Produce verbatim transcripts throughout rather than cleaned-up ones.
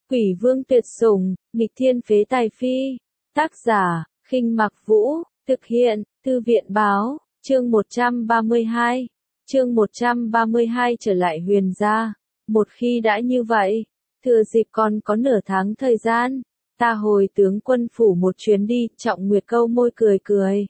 Quỷ vương tuyệt sủng, nghịch thiên phế tài phi. Tác giả, Khinh Mặc Vũ, thực hiện, Thư viện báo, chương một trăm ba mươi hai. Chương một trăm ba mươi hai trở lại Huyền gia. Một khi đã như vậy, thừa dịp còn có nửa tháng thời gian, ta hồi tướng quân phủ một chuyến đi, Trọng Nguyệt câu môi cười cười.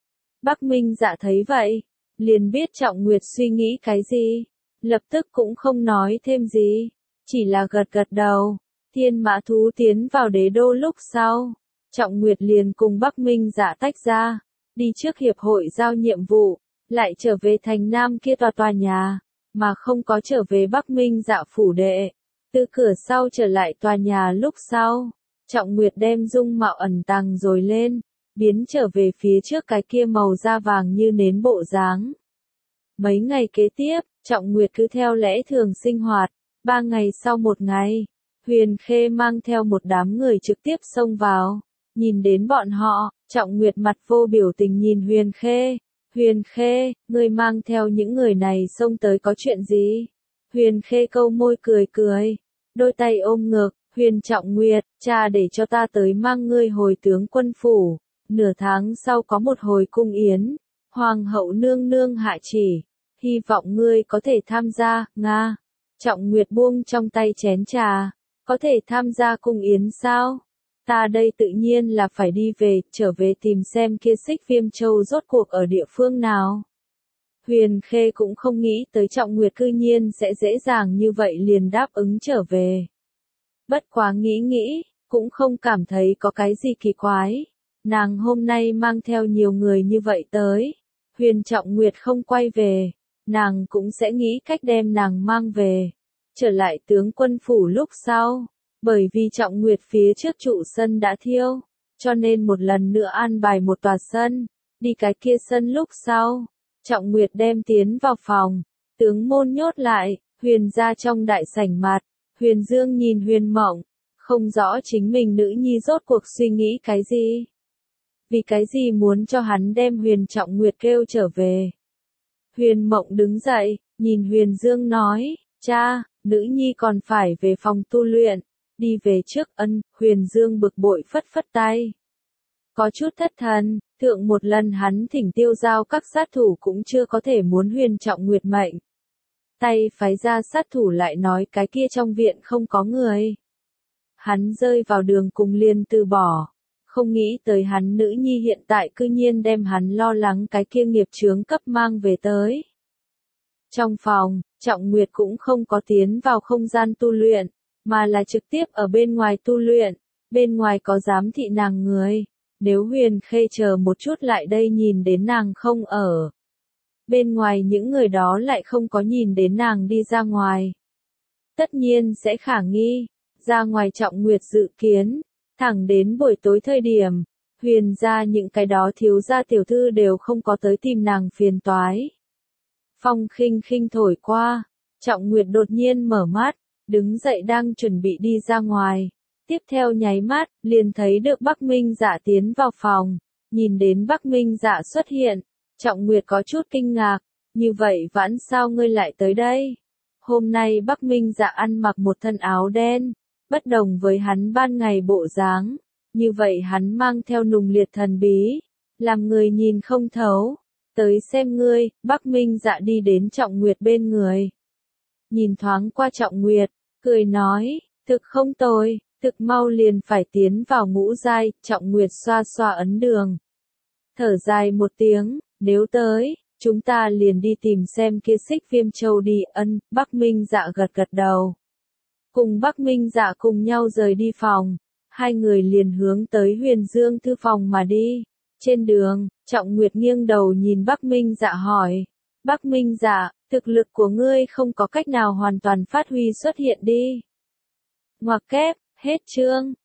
Bắc Minh Dạ thấy vậy, liền biết Trọng Nguyệt suy nghĩ cái gì, lập tức cũng không nói thêm gì, chỉ là gật gật đầu. Thiên mã thú tiến vào đế đô lúc sau, Trọng Nguyệt liền cùng Bắc Minh Dạ tách ra, đi trước hiệp hội giao nhiệm vụ, lại trở về thành Nam kia tòa tòa nhà, mà không có trở về Bắc Minh Dạ phủ đệ. Từ cửa sau trở lại tòa nhà lúc sau, Trọng Nguyệt đem dung mạo ẩn tàng rồi lên, biến trở về phía trước cái kia màu da vàng như nến bộ dáng. Mấy ngày kế tiếp, Trọng Nguyệt cứ theo lẽ thường sinh hoạt, ba ngày sau một ngày, Huyền Khê mang theo một đám người trực tiếp xông vào, nhìn đến bọn họ, Trọng Nguyệt mặt vô biểu tình nhìn Huyền Khê. Huyền Khê, ngươi mang theo những người này xông tới có chuyện gì? Huyền Khê câu môi cười cười, đôi tay ôm ngực. Huyền Trọng Nguyệt, cha để cho ta tới mang ngươi hồi tướng quân phủ, nửa tháng sau có một hồi cung yến, Hoàng hậu nương nương hạ chỉ, hy vọng ngươi có thể tham gia, Nga. Trọng Nguyệt buông trong tay chén trà, có thể tham gia cung yến sao? Ta đây tự nhiên là phải đi về, trở về tìm xem kia Xích Viêm Châu rốt cuộc ở địa phương nào. Huyền Khê cũng không nghĩ tới Trọng Nguyệt cư nhiên sẽ dễ dàng như vậy liền đáp ứng trở về. Bất quá nghĩ nghĩ, cũng không cảm thấy có cái gì kỳ quái. Nàng hôm nay mang theo nhiều người như vậy tới. Huyền Trọng Nguyệt không quay về, nàng cũng sẽ nghĩ cách đem nàng mang về. Trở lại tướng quân phủ lúc sau, bởi vì Trọng Nguyệt phía trước trụ sân đã thiêu, cho nên một lần nữa an bài một tòa sân, đi cái kia sân lúc sau. Trọng Nguyệt đem tiến vào phòng, tướng môn nhốt lại, Huyền ra trong đại sảnh mặt. Huyền Dương nhìn Huyền Mộng, không rõ chính mình nữ nhi rốt cuộc suy nghĩ cái gì. Vì cái gì muốn cho hắn đem Huyền Trọng Nguyệt kêu trở về. Huyền Mộng đứng dậy, nhìn Huyền Dương nói, cha, nữ nhi còn phải về phòng tu luyện, đi về trước. Ân. Huyền Dương bực bội phất phất tay. Có chút thất thần, thượng một lần hắn thỉnh tiêu giao các sát thủ cũng chưa có thể muốn Huyền Trọng Nguyệt mệnh. Tay phái ra sát thủ lại nói cái kia trong viện không có người. Hắn rơi vào đường cùng liền từ bỏ. Không nghĩ tới hắn nữ nhi hiện tại cư nhiên đem hắn lo lắng cái kia nghiệp chướng cấp mang về tới. Trong phòng, Trọng Nguyệt cũng không có tiến vào không gian tu luyện, mà là trực tiếp ở bên ngoài tu luyện. Bên ngoài có giám thị nàng người. Nếu Huyền Khê chờ một chút lại đây nhìn đến nàng không ở. Bên ngoài những người đó lại không có nhìn đến nàng đi ra ngoài. Tất nhiên sẽ khả nghi, ra ngoài Trọng Nguyệt dự kiến, thẳng đến buổi tối thời điểm, Huyền ra những cái đó thiếu gia tiểu thư đều không có tới tìm nàng phiền toái. Phong khinh khinh thổi qua, Trọng Nguyệt đột nhiên mở mắt, đứng dậy đang chuẩn bị đi ra ngoài. Tiếp theo nháy mắt, liền thấy được Bắc Minh Dạ tiến vào phòng, nhìn đến Bắc Minh Dạ xuất hiện. Trọng Nguyệt có chút kinh ngạc, như vậy vãn sao ngươi lại tới đây? Hôm nay Bắc Minh Dạ ăn mặc một thân áo đen, bất đồng với hắn ban ngày bộ dáng, như vậy hắn mang theo nùng liệt thần bí, làm người nhìn không thấu. Tới xem ngươi. Bắc Minh Dạ đi đến Trọng Nguyệt bên người. Nhìn thoáng qua Trọng Nguyệt, cười nói, thực không tồi, thực mau liền phải tiến vào ngũ giai. Trọng Nguyệt xoa xoa ấn đường. Thở dài một tiếng. Nếu tới, chúng ta liền đi tìm xem kia Xích Viêm Châu đi. Ân. Bắc Minh Dạ gật gật đầu. Cùng Bắc Minh Dạ cùng nhau rời đi phòng, hai người liền hướng tới Huyền Dương thư phòng mà đi. Trên đường, Trọng Nguyệt nghiêng đầu nhìn Bắc Minh Dạ hỏi, Bắc Minh Dạ, thực lực của ngươi không có cách nào hoàn toàn phát huy xuất hiện đi. Ngoặc kép, hết chương.